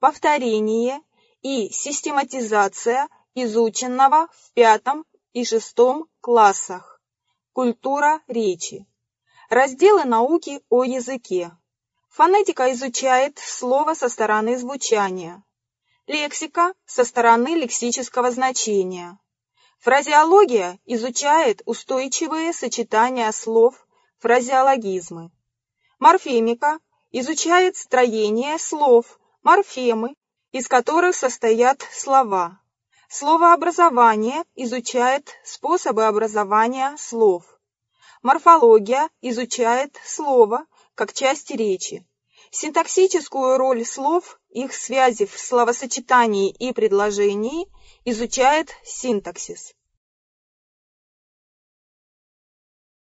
повторение и систематизация изученного в 5 и 6 классах. Культура речи. Разделы науки о языке. Фонетика изучает слово со стороны звучания. Лексика со стороны лексического значения. Фразеология изучает устойчивые сочетания слов, фразеологизмы. Морфемика изучает строение слов, морфемы, из которых состоят слова. Словообразование изучает способы образования слов. Морфология изучает слово как часть речи. Синтаксическую роль слов, их связи в словосочетании и предложении изучает синтаксис.